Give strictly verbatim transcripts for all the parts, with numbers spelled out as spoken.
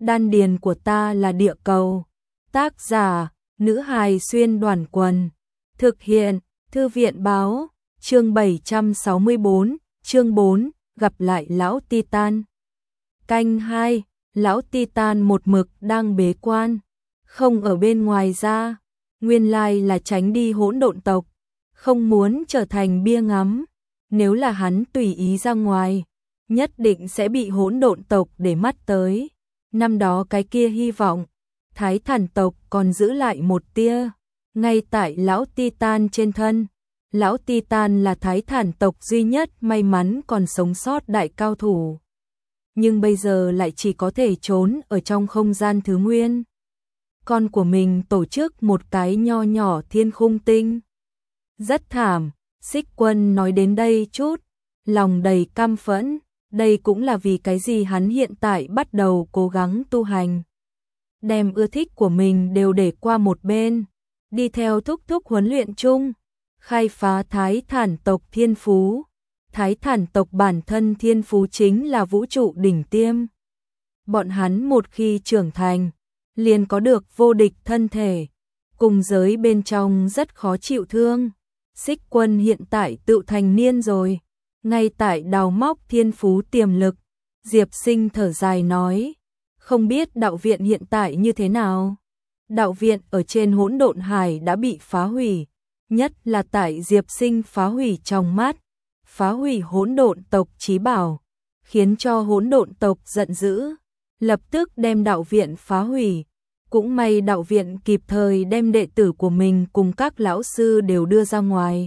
Đan điền của ta là địa cầu. Tác giả, nữ hài xuyên đoàn quần. Thực hiện, thư viện báo, chương bảy trăm sáu mươi tư, chương bốn, gặp lại lão Titan. Canh hai, lão Titan một mực đang bế quan, không ở bên ngoài ra, nguyên lai là tránh đi hỗn độn tộc, không muốn trở thành bia ngắm, nếu là hắn tùy ý ra ngoài, nhất định sẽ bị hỗn độn tộc để mắt tới. Năm đó cái kia hy vọng, Thái Thản tộc còn giữ lại một tia, ngay tại lão Titan trên thân. Lão Titan là Thái Thản tộc duy nhất may mắn còn sống sót đại cao thủ. Nhưng bây giờ lại chỉ có thể trốn ở trong không gian thứ nguyên. Con của mình tổ chức một cái nho nhỏ thiên khung tinh. Rất thảm, Xích Quân nói đến đây chút, lòng đầy căm phẫn, đây cũng là vì cái gì hắn hiện tại bắt đầu cố gắng tu hành. Đem ưa thích của mình đều để qua một bên, đi theo thúc thúc huấn luyện chung, khai phá Thái Thản tộc thiên phú. Thái Thản tộc bản thân thiên phú chính là vũ trụ đỉnh tiêm. Bọn hắn một khi trưởng thành, liền có được vô địch thân thể, cùng giới bên trong rất khó chịu thương. Xích Quân hiện tại tự thành niên rồi, ngay tại đào móc thiên phú tiềm lực. Diệp Sinh thở dài nói, không biết đạo viện hiện tại như thế nào. Đạo viện ở trên hỗn độn hải đã bị phá hủy, nhất là tại Diệp Sinh phá hủy trong mắt, phá hủy hỗn độn tộc chí bảo, khiến cho hỗn độn tộc giận dữ, lập tức đem đạo viện phá hủy. Cũng may đạo viện kịp thời đem đệ tử của mình cùng các lão sư đều đưa ra ngoài.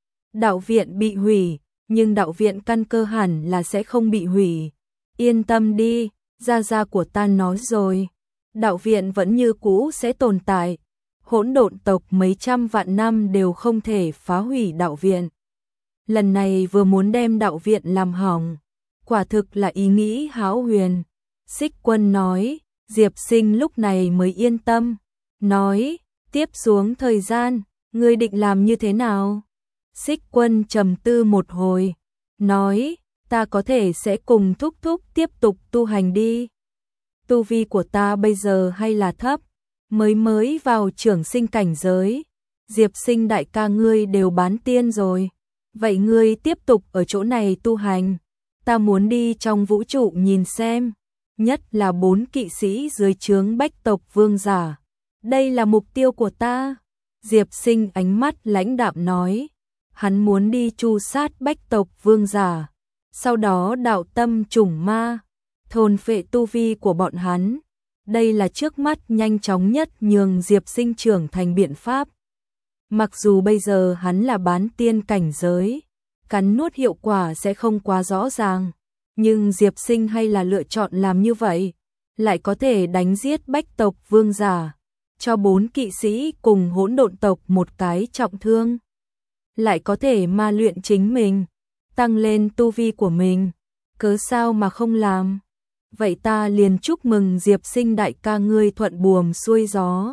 Đạo viện bị hủy, nhưng đạo viện căn cơ hẳn là sẽ không bị hủy. Yên tâm đi, gia gia của ta nói rồi, đạo viện vẫn như cũ sẽ tồn tại. Hỗn độn tộc mấy trăm vạn năm đều không thể phá hủy đạo viện. Lần này vừa muốn đem đạo viện làm hỏng, quả thực là ý nghĩ hão huyền. Xích Quân nói, Diệp Sinh lúc này mới yên tâm, nói, tiếp xuống thời gian, ngươi định làm như thế nào? Xích Quân trầm tư một hồi, nói, ta có thể sẽ cùng thúc thúc tiếp tục tu hành đi. Tu vi của ta bây giờ hay là thấp, mới mới vào trưởng sinh cảnh giới. Diệp Sinh đại ca ngươi đều bán tiên rồi, vậy ngươi tiếp tục ở chỗ này tu hành, ta muốn đi trong vũ trụ nhìn xem, nhất là bốn kỵ sĩ dưới trướng Bách tộc vương giả. Đây là mục tiêu của ta. Diệp Sinh ánh mắt lãnh đạm nói, hắn muốn đi tru sát Bách tộc vương giả, sau đó đạo tâm chủng ma, thôn phệ tu vi của bọn hắn. Đây là trước mắt nhanh chóng nhất nhường Diệp Sinh trưởng thành biện pháp. Mặc dù bây giờ hắn là bán tiên cảnh giới, cắn nuốt hiệu quả sẽ không quá rõ ràng, nhưng Diệp Sinh hay là lựa chọn làm như vậy, lại có thể đánh giết Bách tộc vương giả, cho bốn kỵ sĩ cùng hỗn độn tộc một cái trọng thương, lại có thể ma luyện chính mình, tăng lên tu vi của mình, cớ sao mà không làm. Vậy ta liền chúc mừng Diệp Sinh đại ca ngươi thuận buồm xuôi gió.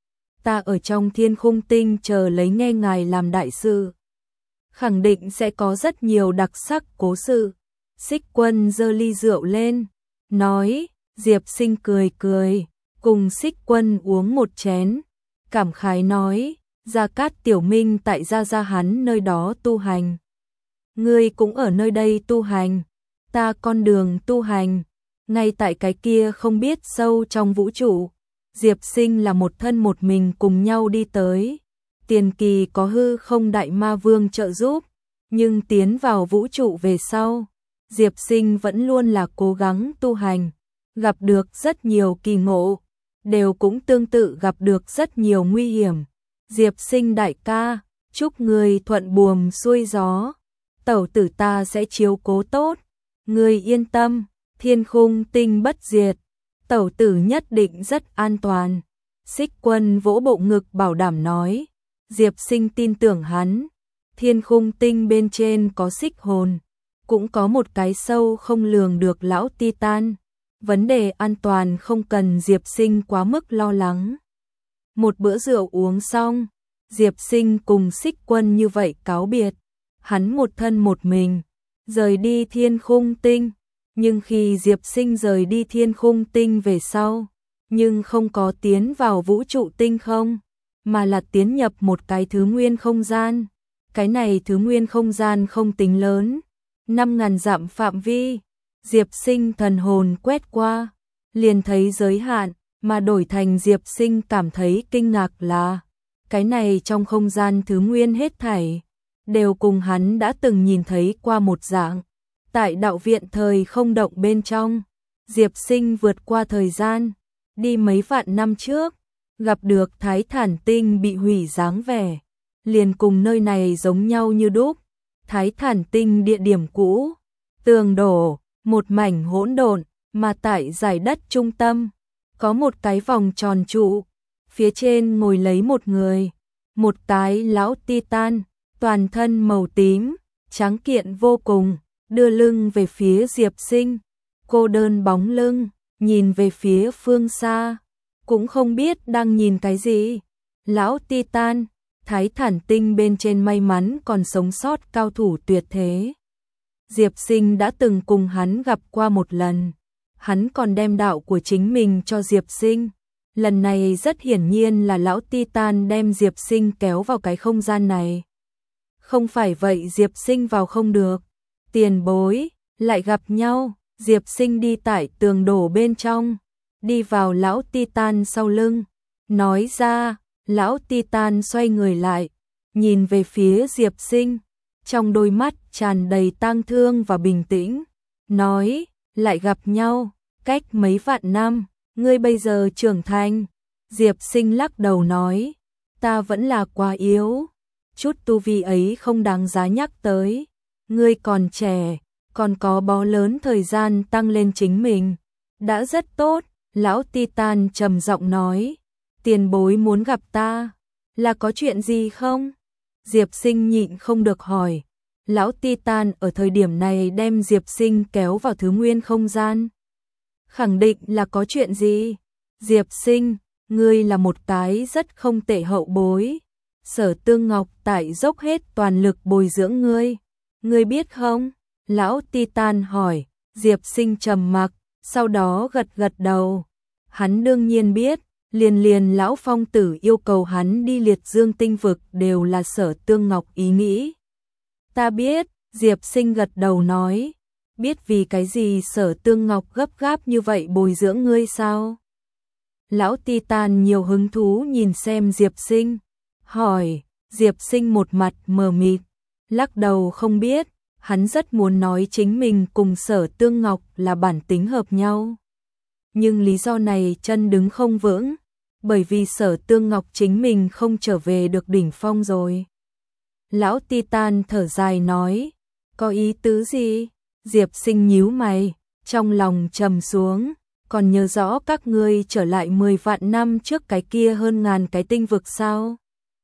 Ta ở trong thiên khung tinh chờ lấy nghe ngài làm đại sự, khẳng định sẽ có rất nhiều đặc sắc cố sự. Xích Quân giơ ly rượu lên, nói, Diệp Sinh cười cười, cùng Xích Quân uống một chén, cảm khái nói, Gia Cát Tiểu Minh tại gia gia hắn nơi đó tu hành, ngươi cũng ở nơi đây tu hành, ta con đường tu hành, ngay tại cái kia không biết sâu trong vũ trụ. Diệp Sinh là một thân một mình cùng nhau đi tới, tiền kỳ có hư không đại ma vương trợ giúp, nhưng tiến vào vũ trụ về sau, Diệp Sinh vẫn luôn là cố gắng tu hành, gặp được rất nhiều kỳ ngộ, đều cũng tương tự gặp được rất nhiều nguy hiểm. Diệp Sinh đại ca, chúc ngươi thuận buồm xuôi gió, tẩu tử ta sẽ chiếu cố tốt, ngươi yên tâm, thiên khung tinh bất diệt, tẩu tử nhất định rất an toàn. Xích Quân vỗ bộ ngực bảo đảm nói, Diệp Sinh tin tưởng hắn, thiên khung tinh bên trên có xích hồn, cũng có một cái sâu không lường được lão Titan, vấn đề an toàn không cần Diệp Sinh quá mức lo lắng. Một bữa rượu uống xong, Diệp Sinh cùng Xích Quân như vậy cáo biệt, hắn một thân một mình, rời đi thiên khung tinh. Nhưng khi Diệp Sinh rời đi Thiên Khung Tinh về sau, nhưng không có tiến vào vũ trụ tinh không, mà là tiến nhập một cái thứ nguyên không gian. Cái này thứ nguyên không gian không tính lớn, năm ngàn dặm phạm vi. Diệp Sinh thần hồn quét qua, liền thấy giới hạn, mà đổi thành Diệp Sinh cảm thấy kinh ngạc là cái này trong không gian thứ nguyên hết thảy đều cùng hắn đã từng nhìn thấy qua một dạng. Tại đạo viện thời không động bên trong, Diệp Sinh vượt qua thời gian, đi mấy vạn năm trước, gặp được Thái Thản Tinh bị hủy dáng vẻ, liền cùng nơi này giống nhau như đúc. Thái Thản Tinh địa điểm cũ, tường đổ, một mảnh hỗn độn, mà tại giải đất trung tâm, có một cái vòng tròn trụ, phía trên ngồi lấy một người, một cái lão Titan, toàn thân màu tím, trắng kiện vô cùng, đưa lưng về phía Diệp Sinh, cô đơn bóng lưng, nhìn về phía phương xa, cũng không biết đang nhìn cái gì. Lão Titan, Thái Thản Tinh bên trên may mắn còn sống sót cao thủ tuyệt thế. Diệp Sinh đã từng cùng hắn gặp qua một lần, hắn còn đem đạo của chính mình cho Diệp Sinh. Lần này rất hiển nhiên là lão Titan đem Diệp Sinh kéo vào cái không gian này. Không phải vậy Diệp Sinh vào không được. Tiền bối, lại gặp nhau. Diệp Sinh đi tại tường đổ bên trong, đi vào lão Titan sau lưng, nói ra. Lão Titan xoay người lại, nhìn về phía Diệp Sinh, trong đôi mắt tràn đầy tang thương và bình tĩnh, nói, lại gặp nhau, cách mấy vạn năm, ngươi bây giờ trưởng thành. Diệp Sinh lắc đầu nói, ta vẫn là quá yếu, chút tu vi ấy không đáng giá nhắc tới, ngươi còn trẻ, còn có bó lớn thời gian tăng lên chính mình, đã rất tốt. Lão Titan trầm giọng nói, tiền bối muốn gặp ta, là có chuyện gì không? Diệp Sinh nhịn không được hỏi. Lão Titan ở thời điểm này đem Diệp Sinh kéo vào thứ nguyên không gian. Khẳng định là có chuyện gì? Diệp Sinh, ngươi là một cái rất không tệ hậu bối. Sở Tương Ngọc tại dốc hết toàn lực bồi dưỡng ngươi. Ngươi biết không? Lão Titan hỏi. Diệp Sinh trầm mặc, sau đó gật gật đầu. Hắn đương nhiên biết. Liền liền lão phong tử yêu cầu hắn đi liệt dương tinh vực đều là Sở Tương Ngọc ý nghĩ. Ta biết, Diệp Sinh gật đầu nói, biết vì cái gì Sở Tương Ngọc gấp gáp như vậy bồi dưỡng ngươi sao? Lão Titan nhiều hứng thú nhìn xem Diệp Sinh, hỏi. Diệp Sinh một mặt mờ mịt, lắc đầu không biết, hắn rất muốn nói chính mình cùng Sở Tương Ngọc là bản tính hợp nhau. Nhưng lý do này chân đứng không vững, bởi vì Sở Tương Ngọc chính mình không trở về được đỉnh phong rồi. Lão Titan thở dài nói, có ý tứ gì? Diệp Sinh nhíu mày, trong lòng trầm xuống, còn nhớ rõ các ngươi trở lại mười vạn năm trước cái kia hơn ngàn cái tinh vực sao?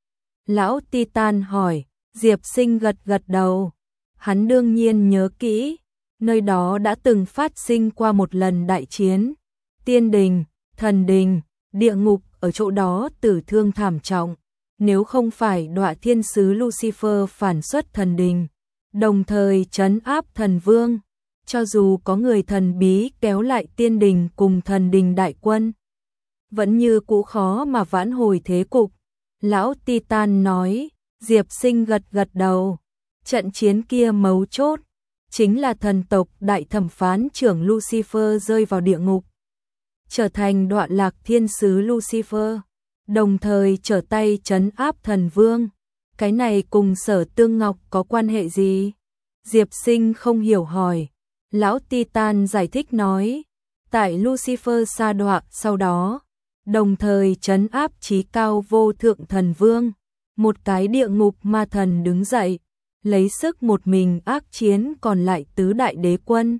Lão Titan hỏi. Diệp Sinh gật gật đầu, hắn đương nhiên nhớ kỹ, nơi đó đã từng phát sinh qua một lần đại chiến. Tiên đình, thần đình, địa ngục ở chỗ đó tử thương thảm trọng, nếu không phải Đọa Thiên Sứ Lucifer phản xuất thần đình, đồng thời trấn áp thần vương, cho dù có người thần bí kéo lại tiên đình cùng thần đình đại quân, vẫn như cũ khó mà vãn hồi thế cục. Lão Titan nói. Diệp Sinh gật gật đầu, trận chiến kia mấu chốt, chính là thần tộc đại thẩm phán trưởng Lucifer rơi vào địa ngục, trở thành Đoạn Lạc Thiên Sứ Lucifer, đồng thời trở tay trấn áp thần vương. Cái này cùng Sở Tương Ngọc có quan hệ gì? Diệp Sinh không hiểu hỏi. Lão Titan giải thích nói, tại Lucifer sa đọa sau đó, đồng thời trấn áp chí cao vô thượng thần vương, một cái địa ngục ma thần đứng dậy, lấy sức một mình ác chiến còn lại tứ đại đế quân,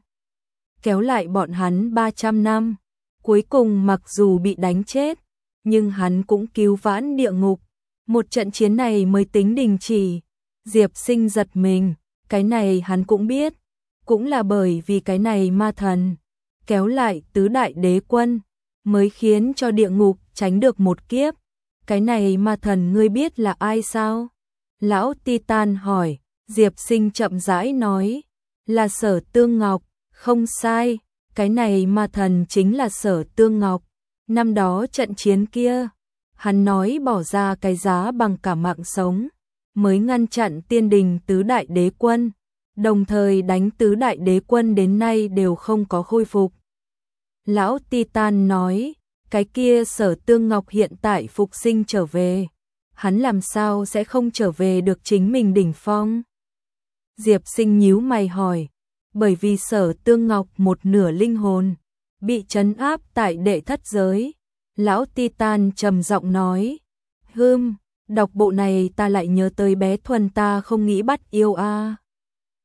kéo lại bọn hắn ba trăm năm. Cuối cùng mặc dù bị đánh chết, nhưng hắn cũng cứu vãn địa ngục. Một trận chiến này mới tính đình chỉ. Diệp Sinh giật mình, cái này hắn cũng biết. Cũng là bởi vì cái này ma thần, kéo lại tứ đại đế quân, mới khiến cho địa ngục tránh được một kiếp. Cái này ma thần ngươi biết là ai sao? Lão Titan hỏi. Diệp Sinh chậm rãi nói, là Sở Tương Ngọc. Không sai, cái này ma thần chính là Sở Tương Ngọc. Năm đó trận chiến kia, hắn nói bỏ ra cái giá bằng cả mạng sống, mới ngăn chặn Tiên Đình tứ đại đế quân, đồng thời đánh tứ đại đế quân đến nay đều không có khôi phục. Lão Titan nói, cái kia Sở Tương Ngọc hiện tại phục sinh trở về, hắn làm sao sẽ không trở về được chính mình đỉnh phong? Diệp Sinh nhíu mày hỏi, bởi vì Sở Tương Ngọc một nửa linh hồn bị trấn áp tại đệ thất giới. Lão Titan trầm giọng nói, hừm, đọc bộ này ta lại nhớ tới bé Thuần ta không nghĩ bắt yêu a.